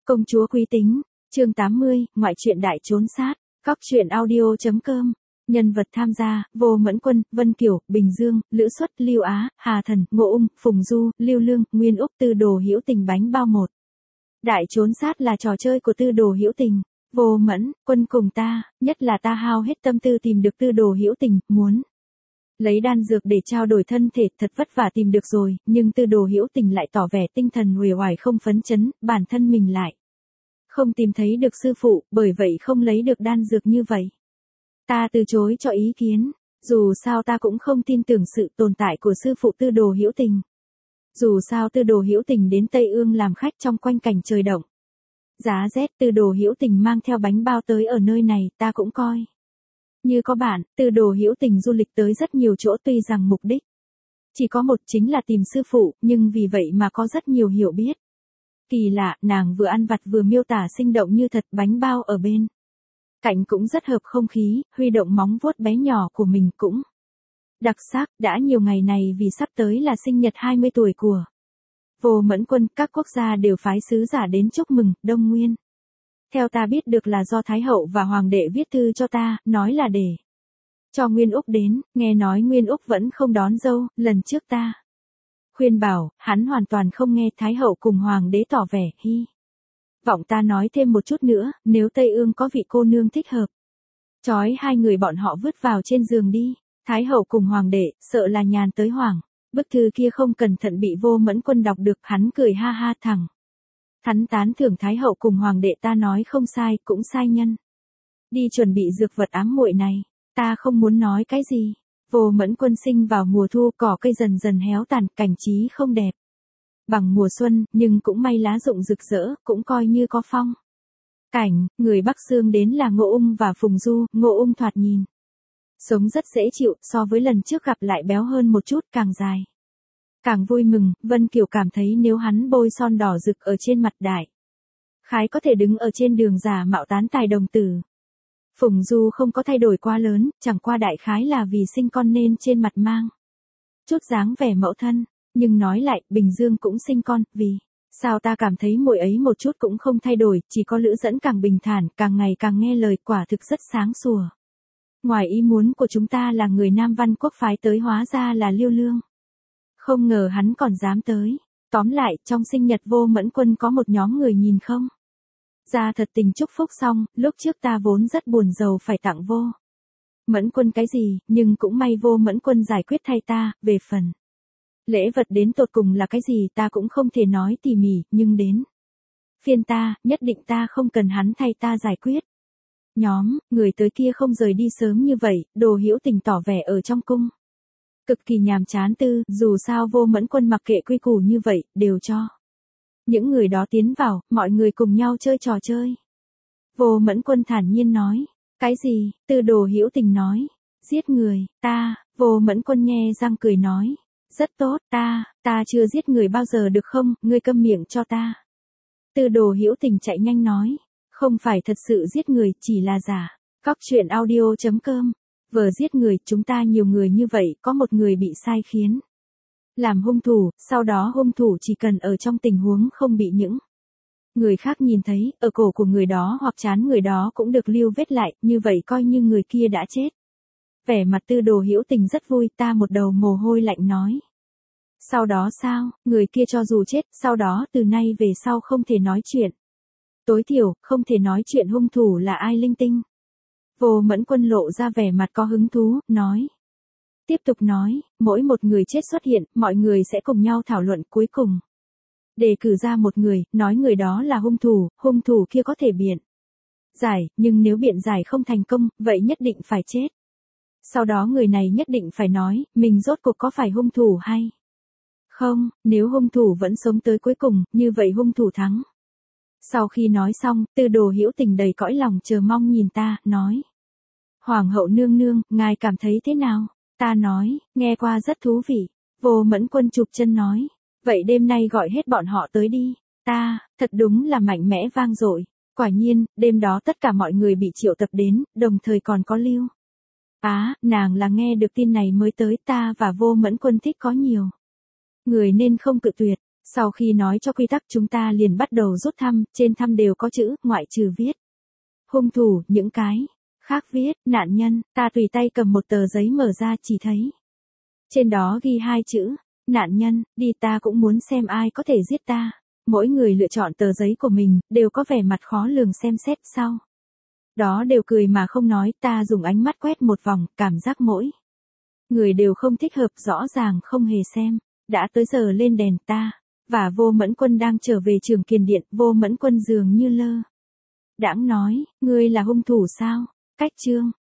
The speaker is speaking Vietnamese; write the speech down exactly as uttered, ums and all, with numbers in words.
Công chúa quý tính, chương tám mươi, ngoại truyện đại trốn sát, góc truyện audio.com. Nhân vật tham gia: Vô Mẫn Quân, Vân Kiều, Bình Dương, Lữ Xuất, Lưu Á, Hà Thần, Ngộ Ung, Phùng Du, Lưu Lương, Nguyên Úc. Tư Đồ Hữu Tình bánh bao một. Đại trốn sát là trò chơi của Tư Đồ Hữu Tình. Vô Mẫn Quân cùng ta, nhất là ta hao hết tâm tư tìm được Tư Đồ Hữu Tình, muốn lấy đan dược để trao đổi thân thể, thật vất vả tìm được rồi, nhưng Tư Đồ Hữu Tình lại tỏ vẻ tinh thần uể oải không phấn chấn, bản thân mình lại không tìm thấy được sư phụ, bởi vậy không lấy được đan dược như vậy. Ta từ chối cho ý kiến, dù sao ta cũng không tin tưởng sự tồn tại của sư phụ Tư Đồ Hữu Tình. Dù sao Tư Đồ Hữu Tình đến Tây Ương làm khách trong quanh cảnh trời động giá rét, Tư Đồ Hữu Tình mang theo bánh bao tới ở nơi này, ta cũng coi như có bạn. Tư Đồ Hữu Tình du lịch tới rất nhiều chỗ, tuy rằng mục đích chỉ có một, chính là tìm sư phụ, nhưng vì vậy mà có rất nhiều hiểu biết. Kỳ lạ, nàng vừa ăn vặt vừa miêu tả sinh động như thật, bánh bao ở bên cạnh cũng rất hợp không khí, huy động móng vuốt bé nhỏ của mình cũng đặc sắc. Đã nhiều ngày này vì sắp tới là sinh nhật hai mươi tuổi của Vô Mẫn Quân, các quốc gia đều phái sứ giả đến chúc mừng. Đông Nguyên, theo ta biết được là do Thái hậu và Hoàng đệ viết thư cho ta, nói là để cho Nguyên Úc đến, nghe nói Nguyên Úc vẫn không đón dâu, lần trước ta khuyên bảo, hắn hoàn toàn không nghe. Thái hậu cùng Hoàng đế tỏ vẻ hy vọng ta nói thêm một chút nữa, nếu Tây Ương có vị cô nương thích hợp, chói hai người bọn họ vứt vào trên giường đi. Thái hậu cùng Hoàng đệ, sợ là nhàn tới hoảng. Bức thư kia không cẩn thận bị Vô Mẫn Quân đọc được, hắn cười ha ha thẳng thắn tán thưởng Thái hậu cùng Hoàng đệ, ta nói không sai, cũng sai nhân. Đi chuẩn bị dược vật ám muội này, ta không muốn nói cái gì. Vô Mẫn Quân sinh vào mùa thu, cỏ cây dần dần héo tàn, cảnh trí không đẹp bằng mùa xuân, nhưng cũng may lá rụng rực rỡ, cũng coi như có phong cảnh. Người Bắc Sương đến là Ngộ Ung và Phùng Du. Ngộ Ung thoạt nhìn sống rất dễ chịu, so với lần trước gặp lại béo hơn một chút, càng dài càng vui mừng. Vân Kiều cảm thấy nếu hắn bôi son đỏ rực ở trên mặt, đại khái có thể đứng ở trên đường giả mạo tán tài đồng tử. Phùng Du không có thay đổi quá lớn, chẳng qua đại khái là vì sinh con nên trên mặt mang chút dáng vẻ mẫu thân. Nhưng nói lại, Bình Dương cũng sinh con, vì sao ta cảm thấy muội ấy một chút cũng không thay đổi, chỉ có Lữ Dẫn càng bình thản, càng ngày càng nghe lời, quả thực rất sáng sủa. Ngoài ý muốn của chúng ta là người Nam Văn Quốc phái tới, hóa ra là Lưu Lương. Không ngờ hắn còn dám tới. Tóm lại, trong sinh nhật Vô Mẫn Quân có một nhóm người nhìn không ra thật tình chúc phúc xong. Lúc trước ta vốn rất buồn rầu phải tặng Vô Mẫn Quân cái gì, nhưng cũng may Vô Mẫn Quân giải quyết thay ta. Về phần lễ vật đến tột cùng là cái gì ta cũng không thể nói tỉ mỉ, nhưng đến phiên ta, nhất định ta không cần hắn thay ta giải quyết. Nhóm người tới kia không rời đi sớm như vậy, Đồ Hữu Tình tỏ vẻ ở trong cung cực kỳ nhàm chán. Tư, dù sao Vô Mẫn Quân mặc kệ quy củ như vậy, đều cho những người đó tiến vào, mọi người cùng nhau chơi trò chơi. Vô Mẫn Quân thản nhiên nói. Cái gì? Tư Đồ Hữu Tình nói. Giết người. Ta. Vô Mẫn Quân nhe răng cười nói. Rất tốt, ta, ta chưa giết người bao giờ được không, ngươi câm miệng cho ta. Tư Đồ Hữu Tình chạy nhanh nói. Không phải thật sự giết người, chỉ là giả. Góc truyện audio.com. Vừa giết người, chúng ta nhiều người như vậy, có một người bị sai khiến làm hung thủ, sau đó hung thủ chỉ cần ở trong tình huống không bị những người khác nhìn thấy, ở cổ của người đó hoặc trán người đó cũng được lưu vết lại, như vậy coi như người kia đã chết. Vẻ mặt Tư Đồ Hữu Tình rất vui, ta một đầu mồ hôi lạnh nói. Sau đó sao? Người kia cho dù chết, sau đó từ nay về sau không thể nói chuyện. Tối thiểu, không thể nói chuyện hung thủ là ai linh tinh. Vô Mẫn Quân lộ ra vẻ mặt có hứng thú, nói. Tiếp tục nói, mỗi một người chết xuất hiện, mọi người sẽ cùng nhau thảo luận, cuối cùng đề cử ra một người, nói người đó là hung thủ, hung thủ kia có thể biện giải, nhưng nếu biện giải không thành công, vậy nhất định phải chết. Sau đó người này nhất định phải nói, mình rốt cuộc có phải hung thủ hay không, nếu hung thủ vẫn sống tới cuối cùng, như vậy hung thủ thắng. Sau khi nói xong, Tư Đồ Hữu Tình đầy cõi lòng chờ mong nhìn ta, nói. Hoàng hậu nương nương, ngài cảm thấy thế nào? Ta nói, nghe qua rất thú vị. Vô Mẫn Quân chụp chân nói. Vậy đêm nay gọi hết bọn họ tới đi. Ta, thật đúng là mạnh mẽ vang dội. Quả nhiên, đêm đó tất cả mọi người bị triệu tập đến, đồng thời còn có Lưu Á, nàng là nghe được tin này mới tới. Ta và Vô Mẫn Quân thích có nhiều người nên không cự tuyệt. Sau khi nói cho quy tắc chúng ta liền bắt đầu rút thăm, trên thăm đều có chữ, ngoại trừ viết hung thủ, những cái khác viết nạn nhân, ta tùy tay cầm một tờ giấy mở ra chỉ thấy. Trên đó ghi hai chữ, nạn nhân, đi ta cũng muốn xem ai có thể giết ta. Mỗi người lựa chọn tờ giấy của mình, đều có vẻ mặt khó lường xem xét sau. Đó đều cười mà không nói, ta dùng ánh mắt quét một vòng, cảm giác mỗi người đều không thích hợp, rõ ràng không hề xem. Đã tới giờ lên đèn ta, và Vô Mẫn Quân đang trở về trường kiền điện, Vô Mẫn Quân dường như lơ đãng nói, ngươi là hung thủ sao? Cách chương